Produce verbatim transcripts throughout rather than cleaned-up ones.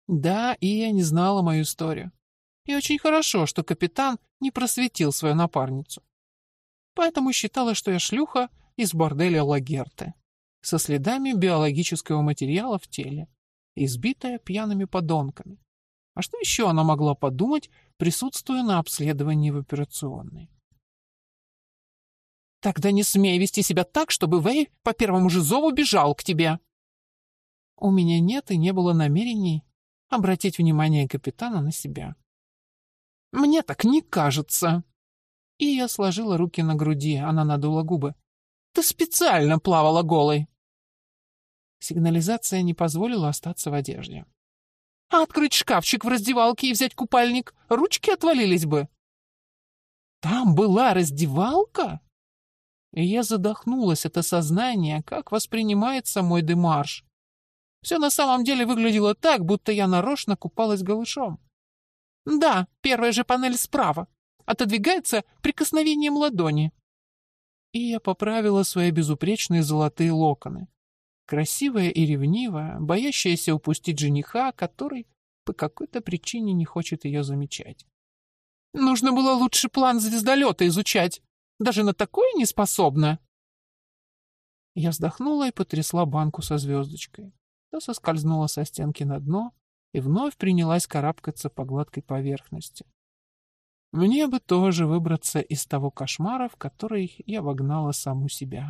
Да, и я не знала мою историю. И очень хорошо, что капитан не просветил свою напарницу. Поэтому считала, что я шлюха из борделя Лагерте, со следами биологического материала в теле, избитая пьяными подонками. А что еще она могла подумать, присутствуя на обследовании в операционной? «Тогда не смей вести себя так, чтобы Вэй по первому же зову бежал к тебе». У меня нет и не было намерений обратить внимание капитана на себя. «Мне так не кажется». И я сложила руки на груди, она надула губы. «Ты специально плавала голой». Сигнализация не позволила остаться в одежде. «А открыть шкафчик в раздевалке и взять купальник? Ручки отвалились бы». «Там была раздевалка?» И я задохнулась от осознания, как воспринимается мой демарш. Все на самом деле выглядело так, будто я нарочно купалась голышом. «Да, первая же панель справа. Отодвигается прикосновением ладони». И я поправила свои безупречные золотые локоны. Красивая и ревнивая, боящаяся упустить жениха, который по какой-то причине не хочет ее замечать. «Нужно было лучше план звездолета изучать. Даже на такое не способна». Я вздохнула и потрясла банку со звездочкой. Та соскользнула со стенки на дно и вновь принялась карабкаться по гладкой поверхности. Мне бы тоже выбраться из того кошмара, в который я вогнала саму себя.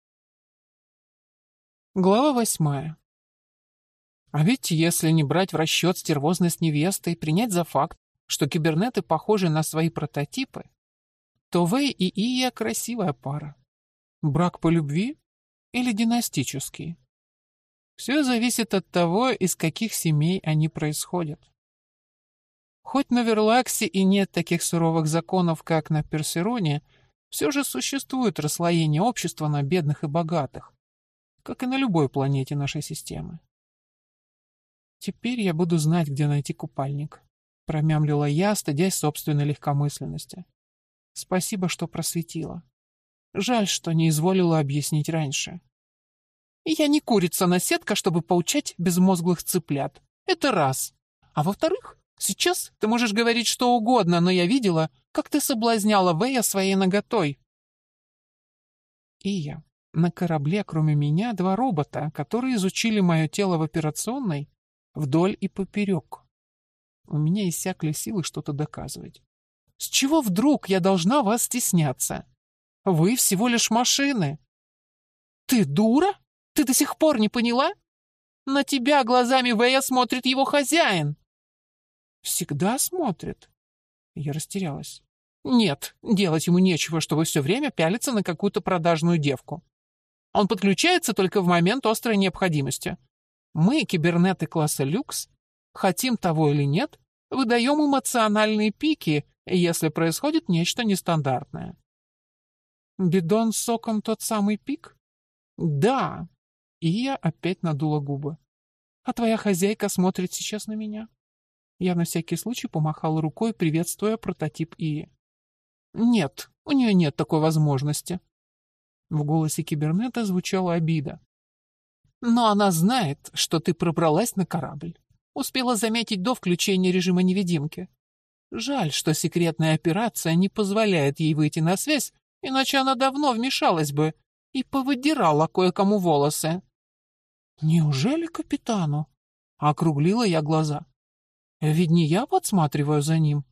Глава восьмая. А ведь если не брать в расчет стервозность невесты и принять за факт, что кибернеты похожи на свои прототипы, то Вэй и Ия красивая пара. Брак по любви или династический? Все зависит от того, из каких семей они происходят. Хоть на Верлаксе и нет таких суровых законов, как на Персероне, все же существует расслоение общества на бедных и богатых, как и на любой планете нашей системы. «Теперь я буду знать, где найти купальник», — промямлила я, стыдясь собственной легкомысленности. «Спасибо, что просветила. Жаль, что не изволила объяснить раньше». «Я не курица-наседка, чтобы поучать безмозглых цыплят. Это раз. А во-вторых, сейчас ты можешь говорить что угодно, но я видела, как ты соблазняла Вэя своей наготой». И я. На корабле, кроме меня, два робота, которые изучили мое тело в операционной вдоль и поперек. У меня иссякли силы что-то доказывать. С чего вдруг я должна вас стесняться? Вы всего лишь машины. Ты дура? Ты до сих пор не поняла? На тебя глазами Вэя смотрит его хозяин. Всегда смотрит. Я растерялась. Нет, делать ему нечего, чтобы все время пялиться на какую-то продажную девку. Он подключается только в момент острой необходимости. Мы, кибернеты класса люкс, хотим того или нет, выдаем эмоциональные пики, если происходит нечто нестандартное. Бидон с соком тот самый пик? Да. И я опять надула губы. А твоя хозяйка смотрит сейчас на меня? Я на всякий случай помахала рукой, приветствуя прототип Ии. Нет, у нее нет такой возможности. В голосе кибернета звучала обида. Но она знает, что ты пробралась на корабль. Успела заметить до включения режима невидимки. Жаль, что секретная операция не позволяет ей выйти на связь, иначе она давно вмешалась бы и повыдирала кое-кому волосы. Неужели капитану? Округлила я глаза. Ведь не я подсматриваю за ним.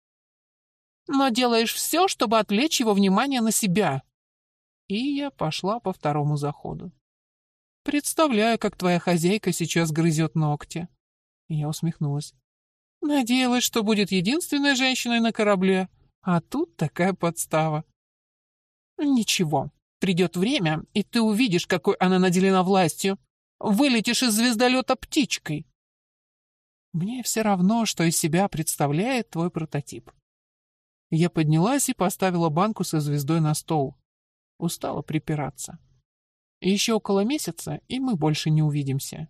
Но делаешь все, чтобы отвлечь его внимание на себя. И я пошла по второму заходу. Представляю, как твоя хозяйка сейчас грызет ногти. Я усмехнулась. Надеялась, что будет единственной женщиной на корабле, а тут такая подстава. Ничего, придет время, и ты увидишь, какой она наделена властью. Вылетишь из звездолета птичкой. Мне все равно, что из себя представляет твой прототип. Я поднялась и поставила банку со звездой на стол. Устала припираться. Еще около месяца, и мы больше не увидимся.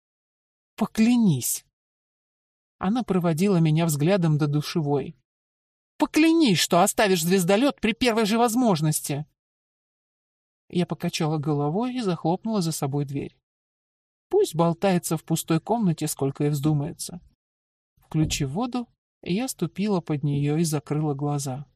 Поклянись. Она проводила меня взглядом до душевой. Поклянись, что оставишь звездолет при первой же возможности. Я покачала головой и захлопнула за собой дверь. Пусть болтается в пустой комнате, сколько ей вздумается. Включив воду, я ступила под нее и закрыла глаза.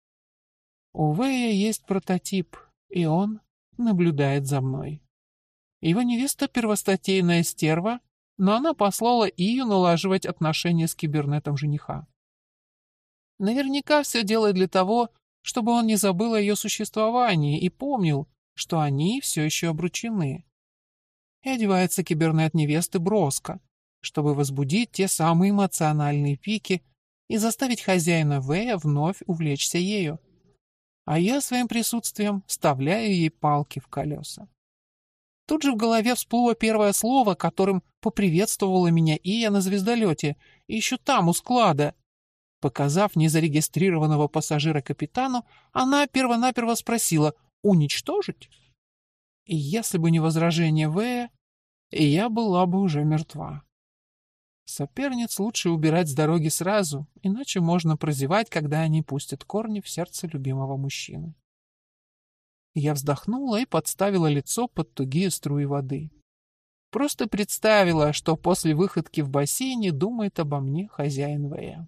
У Вэя есть прототип, и он наблюдает за мной. Его невеста первостатейная стерва, но она послала Ию налаживать отношения с кибернетом жениха. Наверняка все делает для того, чтобы он не забыл о ее существовании и помнил, что они все еще обручены. И одевается кибернет невесты броско, чтобы возбудить те самые эмоциональные пики и заставить хозяина Вэя вновь увлечься ею. А я своим присутствием вставляю ей палки в колеса. Тут же в голове всплыло первое слово, которым поприветствовала меня Ия на звездолете, еще там, у склада. Показав незарегистрированного пассажира капитану, она первонаперво спросила «Уничтожить?». И если бы не возражение Вэя, я была бы уже мертва. Соперниц лучше убирать с дороги сразу, иначе можно прозевать, когда они пустят корни в сердце любимого мужчины. Я вздохнула и подставила лицо под тугие струи воды. Просто представила, что после выходки в бассейне думает обо мне хозяин Вэя.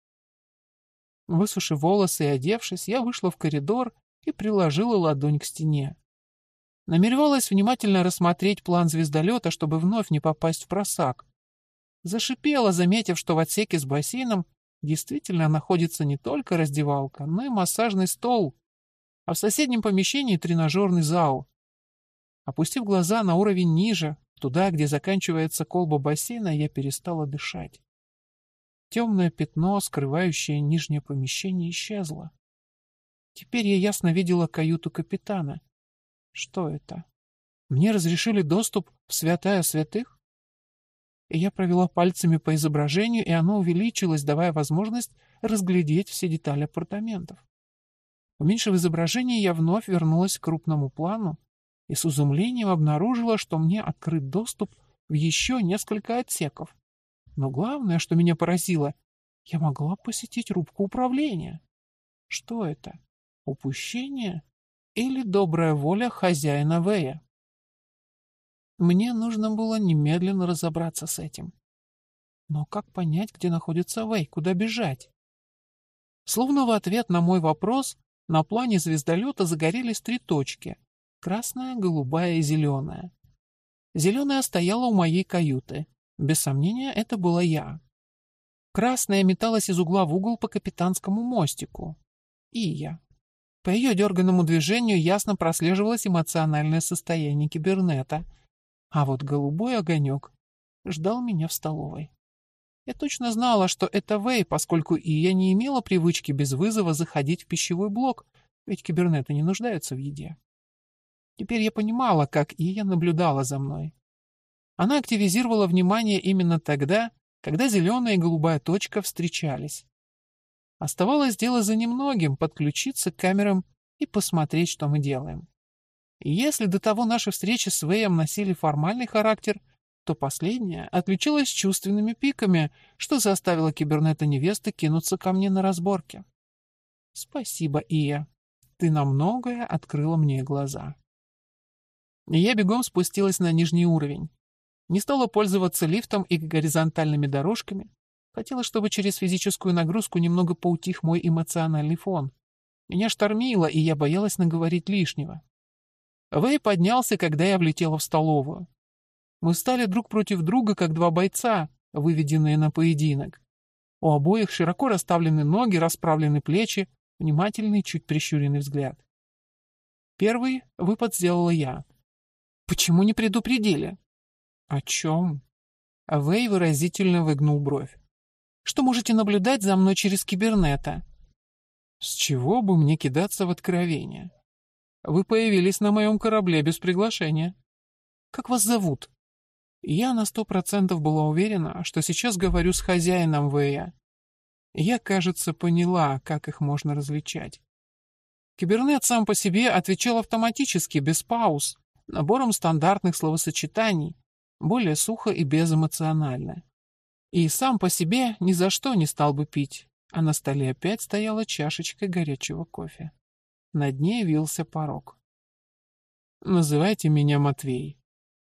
Высушив волосы и одевшись, я вышла в коридор и приложила ладонь к стене. Намеревалась внимательно рассмотреть план звездолета, чтобы вновь не попасть в просак. Зашипела, заметив, что в отсеке с бассейном действительно находится не только раздевалка, но и массажный стол, а в соседнем помещении тренажерный зал. Опустив глаза на уровень ниже, туда, где заканчивается колба бассейна, я перестала дышать. Темное пятно, скрывающее нижнее помещение, исчезло. Теперь я ясно видела каюту капитана. Что это? Мне разрешили доступ в святая святых? И я провела пальцами по изображению, и оно увеличилось, давая возможность разглядеть все детали апартаментов. Уменьшив изображение, я вновь вернулась к крупному плану и с изумлением обнаружила, что мне открыт доступ в еще несколько отсеков. Но главное, что меня поразило, я могла посетить рубку управления. Что это? Упущение или добрая воля хозяина Вэя? Мне нужно было немедленно разобраться с этим. Но как понять, где находится Вэй, куда бежать? Словно в ответ на мой вопрос, на плане звездолета загорелись три точки — красная, голубая и зеленая. Зеленая стояла у моей каюты. Без сомнения, это была я. Красная металась из угла в угол по капитанскому мостику. И я. По ее дерганному движению ясно прослеживалось эмоциональное состояние кибернета. А вот голубой огонек ждал меня в столовой. Я точно знала, что это Вэй, поскольку и я не имела привычки без вызова заходить в пищевой блок, ведь кибернеты не нуждаются в еде. Теперь я понимала, как Ия наблюдала за мной. Она активизировала внимание именно тогда, когда зеленая и голубая точка встречались. Оставалось дело за немногим — подключиться к камерам и посмотреть, что мы делаем. И если до того наши встречи с Вэем носили формальный характер, то последняя отличилась чувственными пиками, что заставило кибернета невесты кинуться ко мне на разборке. Спасибо, Ия. Ты на многое открыла мне глаза. И я бегом спустилась на нижний уровень. Не стала пользоваться лифтом и горизонтальными дорожками. Хотела, чтобы через физическую нагрузку немного поутих мой эмоциональный фон. Меня штормило, и я боялась наговорить лишнего. Вэй поднялся, когда я влетела в столовую. Мы встали друг против друга, как два бойца, выведенные на поединок. У обоих широко расставлены ноги, расправлены плечи, внимательный, чуть прищуренный взгляд. Первый выпад сделала я. «Почему не предупредили?» «О чем?» Вэй выразительно выгнул бровь. «Что можете наблюдать за мной через кибернета?» «С чего бы мне кидаться в откровения? Вы появились на моем корабле без приглашения. Как вас зовут?» Я на сто процентов была уверена, что сейчас говорю с хозяином Вэя. Я, кажется, поняла, как их можно различать. Кибернет сам по себе отвечал автоматически, без пауз, набором стандартных словосочетаний, более сухо и безэмоционально. И сам по себе ни за что не стал бы пить, а на столе опять стояла чашечка горячего кофе. Над ней вился порог. «Называйте меня Матвей».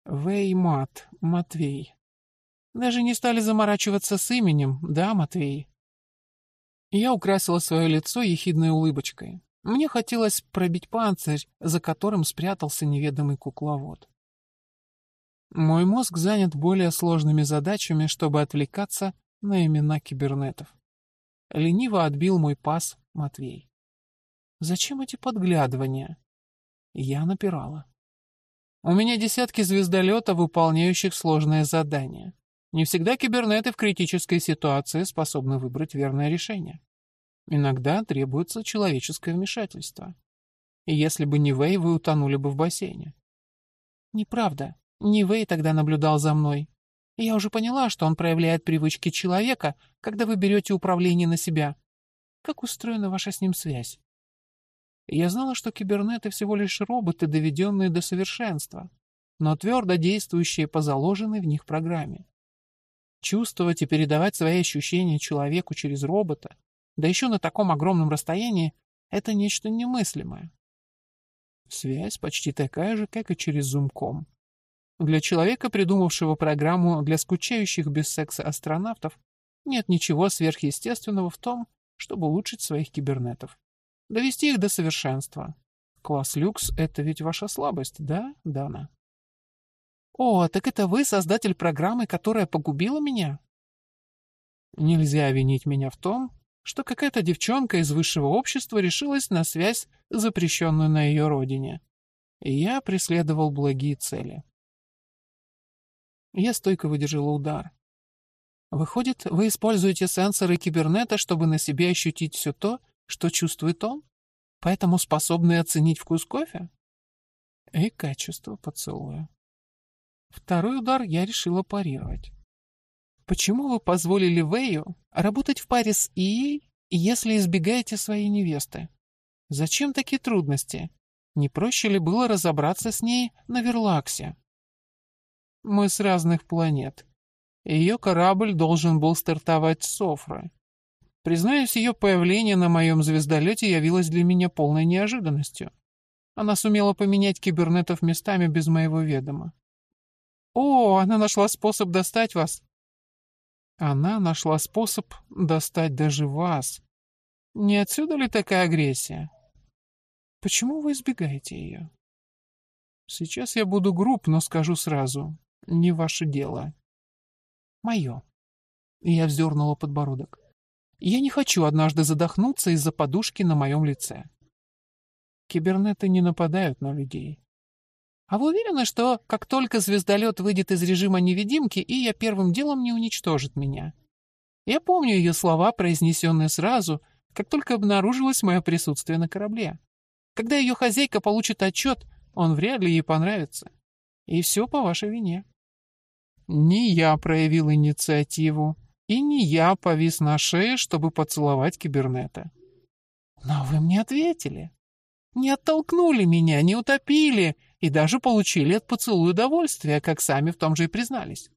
Веймат, Матвей. Даже не стали заморачиваться с именем, да, Матвей? Я украсила свое лицо ехидной улыбочкой. Мне хотелось пробить панцирь, за которым спрятался неведомый кукловод. Мой мозг занят более сложными задачами, чтобы отвлекаться на имена кибернетов. Лениво отбил мой пас Матвей. Зачем эти подглядывания? Я напирала. У меня десятки звездолетов, выполняющих сложные задания. Не всегда кибернеты в критической ситуации способны выбрать верное решение. Иногда требуется человеческое вмешательство. И если бы не Вэй, вы утонули бы в бассейне. Неправда. Не Вэй тогда наблюдал за мной. И я уже поняла, что он проявляет привычки человека, когда вы берете управление на себя. Как устроена ваша с ним связь? Я знала, что кибернеты всего лишь роботы, доведенные до совершенства, но твердо действующие по заложенной в них программе. Чувствовать и передавать свои ощущения человеку через робота, да еще на таком огромном расстоянии, это нечто немыслимое. Связь почти такая же, как и через зумком. Для человека, придумавшего программу для скучающих без секса астронавтов, нет ничего сверхъестественного в том, чтобы улучшить своих кибернетов. Довести их до совершенства. Класс люкс — это ведь ваша слабость, да, Дана? О, так это вы создатель программы, которая погубила меня? Нельзя винить меня в том, что какая-то девчонка из высшего общества решилась на связь, запрещенную на ее родине. И я преследовал благие цели. Я стойко выдержала удар. Выходит, вы используете сенсоры кибернета, чтобы на себе ощутить все то, что чувствует он? Поэтому способны оценить вкус кофе? И качество поцелуя. Второй удар я решила парировать. Почему вы позволили Вэю работать в паре с Ией, если избегаете своей невесты? Зачем такие трудности? Не проще ли было разобраться с ней на Верлаксе? Мы с разных планет. Ее корабль должен был стартовать с Софры. Признаюсь, ее появление на моем звездолете явилось для меня полной неожиданностью. Она сумела поменять кибернетов местами без моего ведома. О, она нашла способ достать вас. Она нашла способ достать даже вас. Не отсюда ли такая агрессия? Почему вы избегаете ее? Сейчас я буду груб, но скажу сразу. Не ваше дело. Мое. Я вздернула подбородок. Я не хочу однажды задохнуться из-за подушки на моем лице. Кибернеты не нападают на людей. А вы уверены, что как только звездолет выйдет из режима невидимки, Ия первым делом не уничтожит меня? Я помню ее слова, произнесенные сразу, как только обнаружилось мое присутствие на корабле. Когда ее хозяйка получит отчет, он вряд ли ей понравится. И все по вашей вине. Не я проявил инициативу, и не я повис на шее, чтобы поцеловать кибернета. Но вы мне ответили. Не оттолкнули меня, не утопили и даже получили от поцелуя удовольствие, как сами в том же и признались.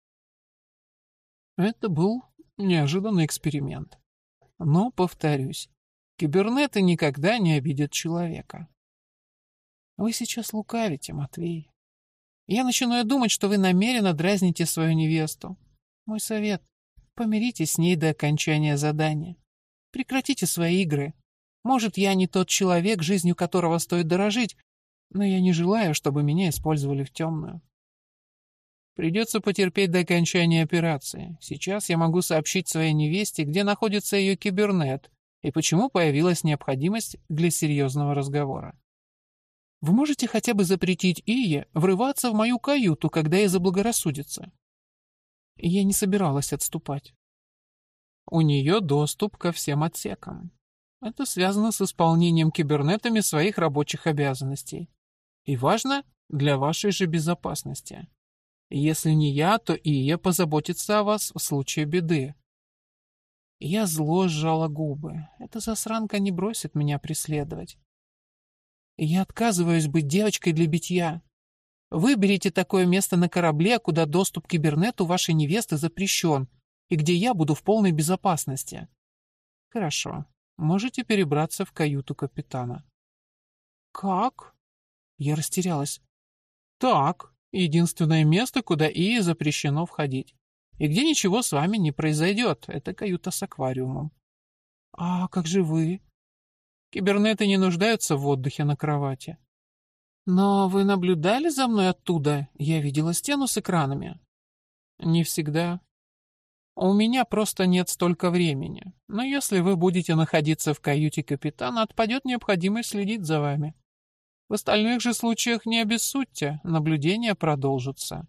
Это был неожиданный эксперимент. Но, повторюсь, кибернеты никогда не обидят человека. Вы сейчас лукавите, Матвей. Я начинаю думать, что вы намеренно дразните свою невесту. Мой совет — помиритесь с ней до окончания задания. Прекратите свои игры. Может, я не тот человек, жизнью которого стоит дорожить, но я не желаю, чтобы меня использовали в темную. Придется потерпеть до окончания операции. Сейчас я могу сообщить своей невесте, где находится ее кибернет и почему появилась необходимость для серьезного разговора. Вы можете хотя бы запретить Ие врываться в мою каюту, когда ей заблагорассудится? Я не собиралась отступать. У нее доступ ко всем отсекам. Это связано с исполнением кибернетами своих рабочих обязанностей. И важно для вашей же безопасности. Если не я, то Ия позаботится о вас в случае беды. Я зло сжала губы. Эта засранка не бросит меня преследовать. Я отказываюсь быть девочкой для битья. Выберите такое место на корабле, куда доступ к кибернету вашей невесты запрещен, и где я буду в полной безопасности. Хорошо. Можете перебраться в каюту капитана. Как? Я растерялась. Так, Единственное место, куда Ии запрещено входить. И где ничего с вами не произойдет. Это каюта с аквариумом. А как же вы? Кибернеты не нуждаются в отдыхе на кровати. Но вы наблюдали за мной оттуда? Я видела стену с экранами. Не всегда. У меня просто нет столько времени. Но если вы будете находиться в каюте капитана, отпадет необходимость следить за вами. В остальных же случаях не обессудьте, наблюдение продолжится.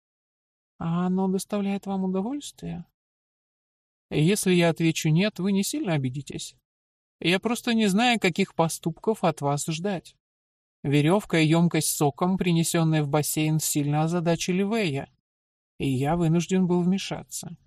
А оно доставляет вам удовольствие? Если я отвечу «нет», вы не сильно обидитесь. Я просто не знаю, каких поступков от вас ждать. Веревка и емкость с соком, принесенные в бассейн, сильно озадачили Вэя, и я вынужден был вмешаться.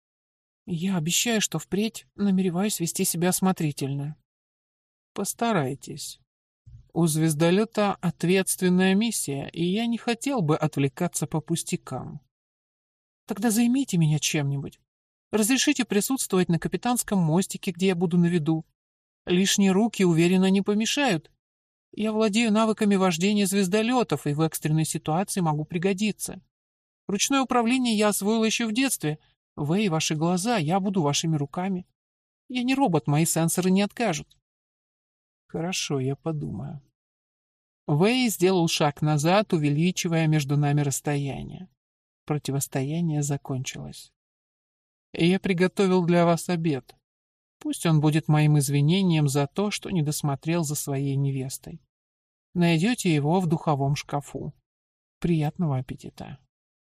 Я обещаю, что впредь намереваюсь вести себя осмотрительно. Постарайтесь. У звездолета ответственная миссия, и я не хотел бы отвлекаться по пустякам. Тогда займите меня чем-нибудь. Разрешите присутствовать на капитанском мостике, где я буду на виду. Лишние руки, уверенно, не помешают. Я владею навыками вождения звездолетов, и в экстренной ситуации могу пригодиться. Ручное управление я освоил еще в детстве. Вэй, ваши глаза, я буду вашими руками. Я не робот, мои сенсоры не откажут. Хорошо, я подумаю. Вэй сделал шаг назад, увеличивая между нами расстояние. Противостояние закончилось. Я приготовил для вас обед. Пусть он будет моим извинением за то, что не досмотрел за своей невестой. Найдете его в духовом шкафу. Приятного аппетита.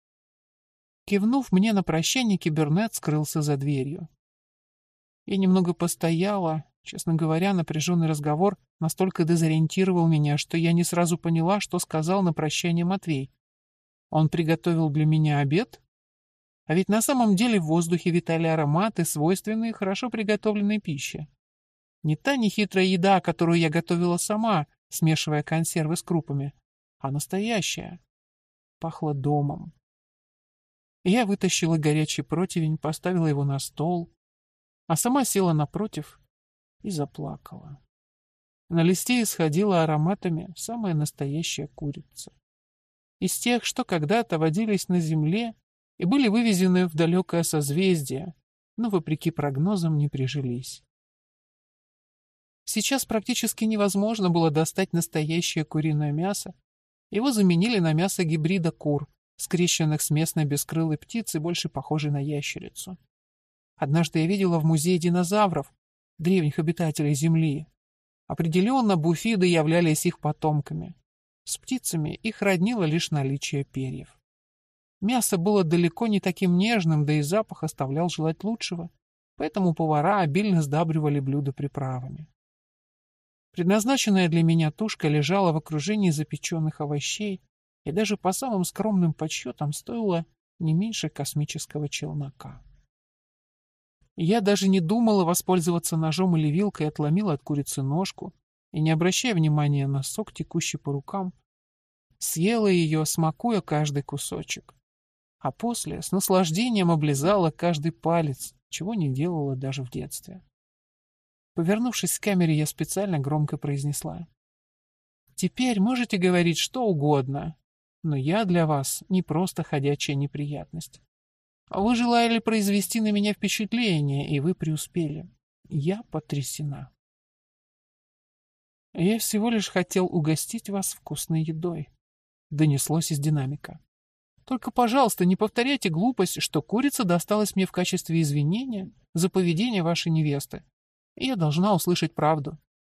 Кивнув мне на прощание, кибернет скрылся за дверью. Я немного постояла. Честно говоря, напряженный разговор настолько дезориентировал меня, что я не сразу поняла, что сказал на прощание Матвей. Он приготовил для меня обед? А ведь на самом деле в воздухе витали ароматы, свойственные хорошо приготовленной пище. Не та нехитрая еда, которую я готовила сама, смешивая консервы с крупами, а настоящая. Пахло домом. Я вытащила горячий противень, поставила его на стол, а сама села напротив и заплакала. На листе исходила ароматами самая настоящая курица. Из тех, что когда-то водились на земле и были вывезены в далекое созвездие, но, вопреки прогнозам, не прижились. Сейчас практически невозможно было достать настоящее куриное мясо. Его заменили на мясо гибрида кур, скрещенных с местной бескрылой птицей, больше похожей на ящерицу. Однажды я видела в музее динозавров, древних обитателей Земли. Определенно, буфиды являлись их потомками. С птицами их роднило лишь наличие перьев. Мясо было далеко не таким нежным, да и запах оставлял желать лучшего, поэтому повара обильно сдабривали блюда приправами. Предназначенная для меня тушка лежала в окружении запеченных овощей и даже по самым скромным подсчетам стоила не меньше космического челнока. Я даже не думала воспользоваться ножом или вилкой, отломила от курицы ножку и, не обращая внимания на сок, текущий по рукам, съела ее, смакуя каждый кусочек. А после с наслаждением облизала каждый палец, чего не делала даже в детстве. Повернувшись к камере, я специально громко произнесла: «Теперь можете говорить что угодно, но я для вас не просто ходячая неприятность. Вы желали произвести на меня впечатление, и вы преуспели. Я потрясена. Я всего лишь хотел угостить вас вкусной едой», — донеслось из динамика. «Только, пожалуйста, не повторяйте глупость, что курица досталась мне в качестве извинения за поведение вашей невесты. Я должна услышать правду.